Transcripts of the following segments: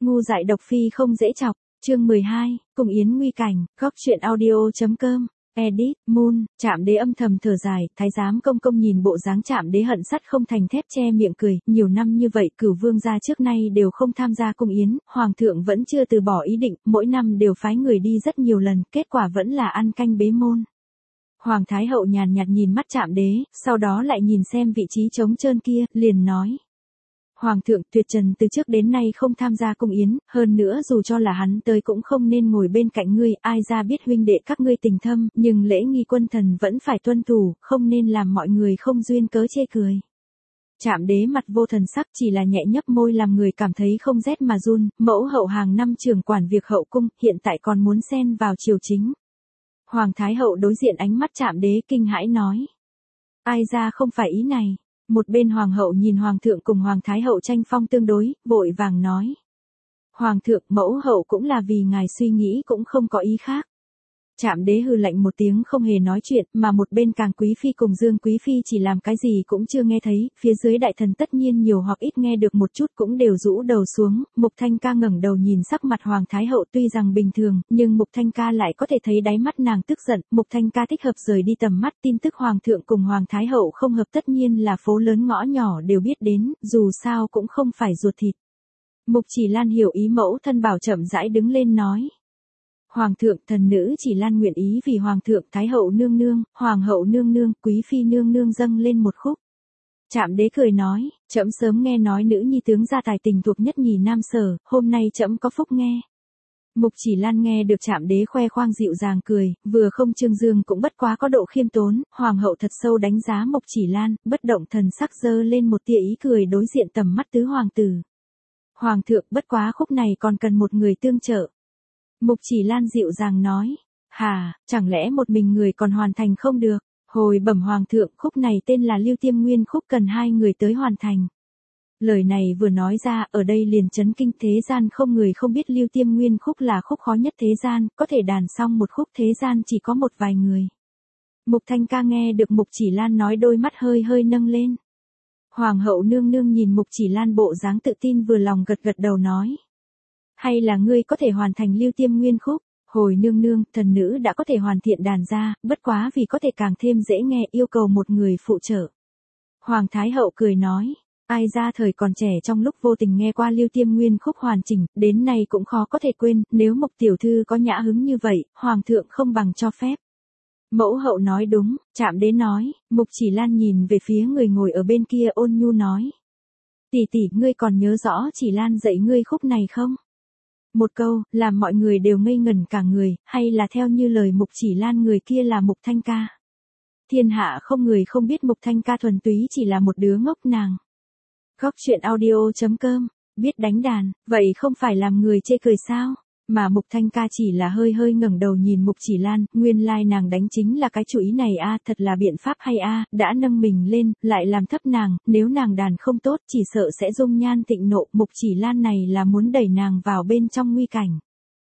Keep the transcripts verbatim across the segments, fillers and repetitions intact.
Ngu dại độc phi không dễ chọc, chương mười hai, cùng yến nguy cảnh, góc truyện audio.com, edit, moon, Trạm Đế âm thầm thở dài, thái giám công công nhìn bộ dáng Trạm Đế hận sắt không thành thép che miệng cười, nhiều năm như vậy Cửu Vương gia trước nay đều không tham gia cung yến, hoàng thượng vẫn chưa từ bỏ ý định, mỗi năm đều phái người đi rất nhiều lần, kết quả vẫn là ăn canh bế môn. Hoàng Thái Hậu nhàn nhạt nhìn mắt Trạm Đế, sau đó lại nhìn xem vị trí trống trơn kia, liền nói. Hoàng thượng, Tuyệt Trần từ trước đến nay không tham gia cung yến, hơn nữa dù cho là hắn tới cũng không nên ngồi bên cạnh ngươi, ai ra biết huynh đệ các ngươi tình thâm, nhưng lễ nghi quân thần vẫn phải tuân thủ, không nên làm mọi người không duyên cớ chê cười. Trạm Đế mặt vô thần sắc, chỉ là nhẹ nhấp môi làm người cảm thấy không rét mà run, mẫu hậu hàng năm trưởng quản việc hậu cung, hiện tại còn muốn xen vào triều chính. Hoàng Thái Hậu đối diện ánh mắt Trạm Đế kinh hãi nói. Ai ra không phải ý này. Một bên hoàng hậu nhìn hoàng thượng cùng hoàng thái hậu tranh phong tương đối, vội vàng nói. Hoàng thượng, mẫu hậu cũng là vì ngài suy nghĩ cũng không có ý khác. Trạm Đế hừ lạnh một tiếng không hề nói chuyện, mà một bên Càng Quý Phi cùng Dương Quý Phi chỉ làm cái gì cũng chưa nghe thấy, phía dưới đại thần tất nhiên nhiều hoặc ít nghe được một chút cũng đều rũ đầu xuống, Mục Thanh Ca ngẩng đầu nhìn sắc mặt Hoàng Thái Hậu tuy rằng bình thường, nhưng Mục Thanh Ca lại có thể thấy đáy mắt nàng tức giận, Mục Thanh Ca thích hợp rời đi tầm mắt, tin tức Hoàng thượng cùng Hoàng Thái Hậu không hợp tất nhiên là phố lớn ngõ nhỏ đều biết đến, dù sao cũng không phải ruột thịt. Mục Chỉ Lan hiểu ý mẫu thân bảo chậm rãi đứng lên nói. Hoàng thượng, thần nữ Chỉ Lan nguyện ý vì Hoàng thượng, Thái hậu nương nương, Hoàng hậu nương nương, Quý Phi nương nương dâng lên một khúc. Trạm Đế cười nói, trẫm sớm nghe nói nữ nhi tướng gia tài tình thuộc nhất nhì nam sở, hôm nay trẫm có phúc nghe. Mục Chỉ Lan nghe được Trạm Đế khoe khoang dịu dàng cười, vừa không trương dương cũng bất quá có độ khiêm tốn, Hoàng hậu thật sâu đánh giá Mục Chỉ Lan, bất động thần sắc dơ lên một tia ý cười đối diện tầm mắt tứ hoàng tử. Hoàng thượng, bất quá khúc này còn cần một người tương trợ. Mục Chỉ Lan dịu dàng nói, hà, chẳng lẽ một mình người còn hoàn thành không được, hồi bẩm hoàng thượng khúc này tên là Lưu Tiêm Nguyên khúc cần hai người tới hoàn thành. Lời này vừa nói ra, ở đây liền chấn kinh thế gian không người không biết Lưu Tiêm Nguyên khúc là khúc khó nhất thế gian, có thể đàn xong một khúc thế gian chỉ có một vài người. Mục Thanh Ca nghe được Mục Chỉ Lan nói đôi mắt hơi hơi nâng lên. Hoàng hậu nương nương nhìn Mục Chỉ Lan bộ dáng tự tin vừa lòng gật gật đầu nói. Hay là ngươi có thể hoàn thành Lưu Tiêm Nguyên khúc, hồi nương nương, thần nữ đã có thể hoàn thiện đàn ra, bất quá vì có thể càng thêm dễ nghe yêu cầu một người phụ trợ. Hoàng Thái Hậu cười nói, ai ra thời còn trẻ trong lúc vô tình nghe qua Lưu Tiêm Nguyên khúc hoàn chỉnh, đến nay cũng khó có thể quên, nếu Mục tiểu thư có nhã hứng như vậy, Hoàng thượng không bằng cho phép. Mẫu hậu nói đúng, Trạm Đế nói, Mục Chỉ Lan nhìn về phía người ngồi ở bên kia ôn nhu nói. Tỷ tỷ, ngươi còn nhớ rõ Chỉ Lan dạy ngươi khúc này không? Một câu, làm mọi người đều ngây ngẩn cả người, hay là theo như lời Mục Chỉ Lan người kia là Mục Thanh Ca. Thiên hạ không người không biết Mục Thanh Ca thuần túy chỉ là một đứa ngốc nàng. Góc truyện audio.com, biết đánh đàn, vậy không phải làm người chê cười sao? Mà Mục Thanh Ca chỉ là hơi hơi ngẩng đầu nhìn Mục Chỉ Lan, nguyên lai like nàng đánh chính là cái chủ ý này a, thật là biện pháp hay a, à, đã nâng mình lên, lại làm thấp nàng, nếu nàng đàn không tốt chỉ sợ sẽ dung nhan thịnh nộ, Mục Chỉ Lan này là muốn đẩy nàng vào bên trong nguy cảnh.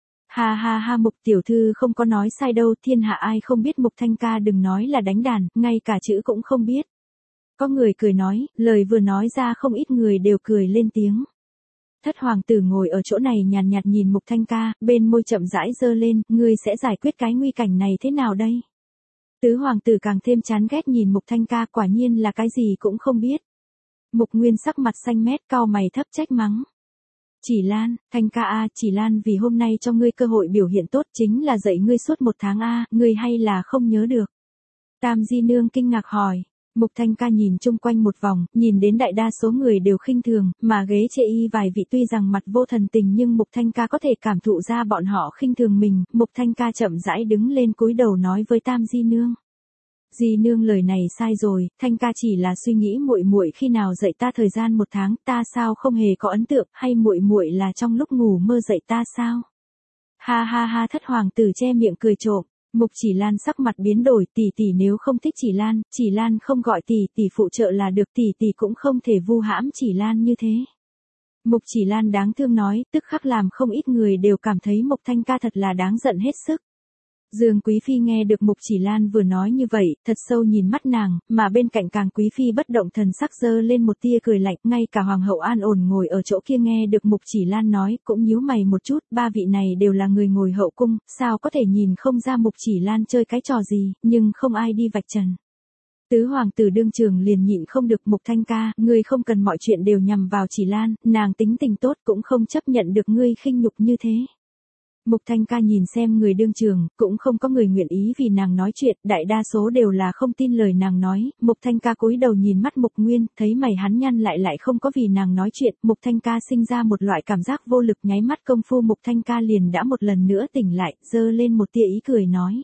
Ha ha ha, Mục tiểu thư không có nói sai đâu, thiên hạ ai không biết Mục Thanh Ca đừng nói là đánh đàn, ngay cả chữ cũng không biết. Có người cười nói, lời vừa nói ra không ít người đều cười lên tiếng. Thất hoàng tử ngồi ở chỗ này nhàn nhạt nhìn Mục Thanh Ca, bên môi chậm rãi dơ lên, ngươi sẽ giải quyết cái nguy cảnh này thế nào đây? Tứ hoàng tử càng thêm chán ghét nhìn Mục Thanh Ca, quả nhiên là cái gì cũng không biết. Mục Nguyên sắc mặt xanh mét cau mày thấp trách mắng. Chỉ Lan, Thanh Ca a, Chỉ Lan vì hôm nay cho ngươi cơ hội biểu hiện tốt chính là dạy ngươi suốt một tháng a, ngươi hay là không nhớ được? Tam Di Nương kinh ngạc hỏi. Mục Thanh Ca nhìn chung quanh một vòng, nhìn đến đại đa số người đều khinh thường, mà ghế chê y vài vị tuy rằng mặt vô thần tình nhưng Mục Thanh Ca có thể cảm thụ ra bọn họ khinh thường mình, Mục Thanh Ca chậm rãi đứng lên cúi đầu nói với Tam Di Nương. Di Nương lời này sai rồi, Thanh Ca chỉ là suy nghĩ muội muội khi nào dạy ta thời gian một tháng, ta sao không hề có ấn tượng, hay muội muội là trong lúc ngủ mơ dạy ta sao? Ha ha ha, thất hoàng tử che miệng cười trộm. Mục Chỉ Lan sắc mặt biến đổi, tỷ tỷ nếu không thích Chỉ Lan, Chỉ Lan không gọi tỷ tỷ phụ trợ là được, tỷ tỷ cũng không thể vu hãm Chỉ Lan như thế. Mục Chỉ Lan đáng thương nói, tức khắc làm không ít người đều cảm thấy Mục Thanh Ca thật là đáng giận hết sức. Dương Quý Phi nghe được Mục Chỉ Lan vừa nói như vậy, thật sâu nhìn mắt nàng, mà bên cạnh càng Quý Phi bất động thần sắc giơ lên một tia cười lạnh, ngay cả Hoàng hậu An ổn ngồi ở chỗ kia nghe được Mục Chỉ Lan nói, cũng nhíu mày một chút, ba vị này đều là người ngồi hậu cung, sao có thể nhìn không ra Mục Chỉ Lan chơi cái trò gì, nhưng không ai đi vạch trần. Tứ hoàng tử đương trường liền nhịn không được, Mục Thanh ca, ngươi không cần mọi chuyện đều nhằm vào Chỉ Lan, nàng tính tình tốt cũng không chấp nhận được ngươi khinh nhục như thế. Mục Thanh ca nhìn xem người đương trường, cũng không có người nguyện ý vì nàng nói chuyện, đại đa số đều là không tin lời nàng nói. Mục Thanh ca cúi đầu nhìn mắt Mục Nguyên, thấy mày hắn nhăn lại lại không có vì nàng nói chuyện, Mục Thanh ca sinh ra một loại cảm giác vô lực, nháy mắt công phu Mục Thanh ca liền đã một lần nữa tỉnh lại, giơ lên một tia ý cười nói.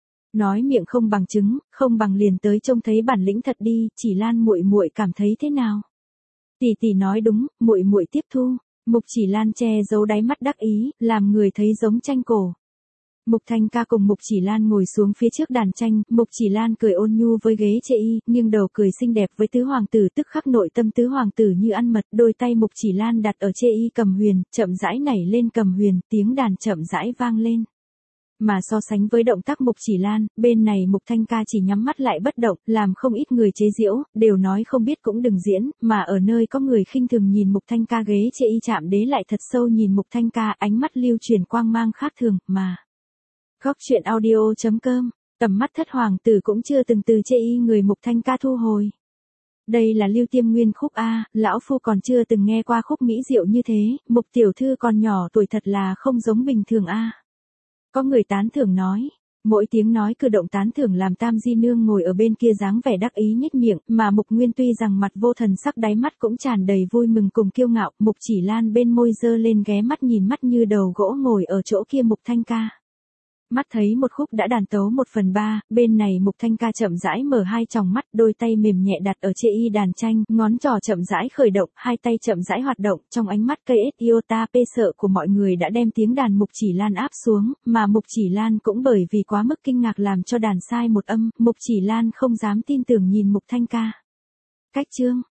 Nói miệng không bằng chứng, không bằng liền tới trông thấy bản lĩnh thật đi, Chỉ Lan muội muội cảm thấy thế nào? Tỷ tỷ nói đúng, muội muội tiếp thu. Mục Chỉ Lan che giấu đáy mắt đắc ý, làm người thấy giống tranh cổ. Mục Thanh ca cùng Mục Chỉ Lan ngồi xuống phía trước đàn tranh, Mục Chỉ Lan cười ôn nhu với ghế chê y, nhưng đầu cười xinh đẹp với tứ hoàng tử, tức khắc nội tâm tứ hoàng tử như ăn mật, đôi tay Mục Chỉ Lan đặt ở chê y cầm huyền, chậm rãi nảy lên cầm huyền, tiếng đàn chậm rãi vang lên. Mà so sánh với động tác Mục Chỉ Lan, bên này Mục Thanh ca chỉ nhắm mắt lại bất động, làm không ít người chế giễu, đều nói không biết cũng đừng diễn, mà ở nơi có người khinh thường nhìn Mục Thanh ca ghế chê y chạm đế lại thật sâu nhìn Mục Thanh ca, ánh mắt lưu truyền quang mang khác thường, mà. Góc truyện audio chấm com, tầm mắt thất hoàng tử cũng chưa từng từ chê y người Mục Thanh ca thu hồi. Đây là Lưu Tiêm Nguyên khúc A, lão phu còn chưa từng nghe qua khúc mỹ diệu như thế, Mục tiểu thư còn nhỏ tuổi thật là không giống bình thường A. Có người tán thưởng nói, mỗi tiếng nói cử động tán thưởng làm Tam Di Nương ngồi ở bên kia dáng vẻ đắc ý nhếch miệng, mà Mục Nguyên tuy rằng mặt vô thần sắc đáy mắt cũng tràn đầy vui mừng cùng kiêu ngạo, Mục Chỉ Lan bên môi giơ lên ghé mắt nhìn mắt như đầu gỗ ngồi ở chỗ kia Mục Thanh ca. Mắt thấy một khúc đã đàn tấu một phần ba, bên này Mục Thanh ca chậm rãi mở hai tròng mắt, đôi tay mềm nhẹ đặt ở chê y đàn tranh, ngón trỏ chậm rãi khởi động, hai tay chậm rãi hoạt động, trong ánh mắt cây ết iota pê sợ của mọi người đã đem tiếng đàn Mục Chỉ Lan áp xuống, mà Mục Chỉ Lan cũng bởi vì quá mức kinh ngạc làm cho đàn sai một âm, Mục Chỉ Lan không dám tin tưởng nhìn Mục Thanh ca. Cách chương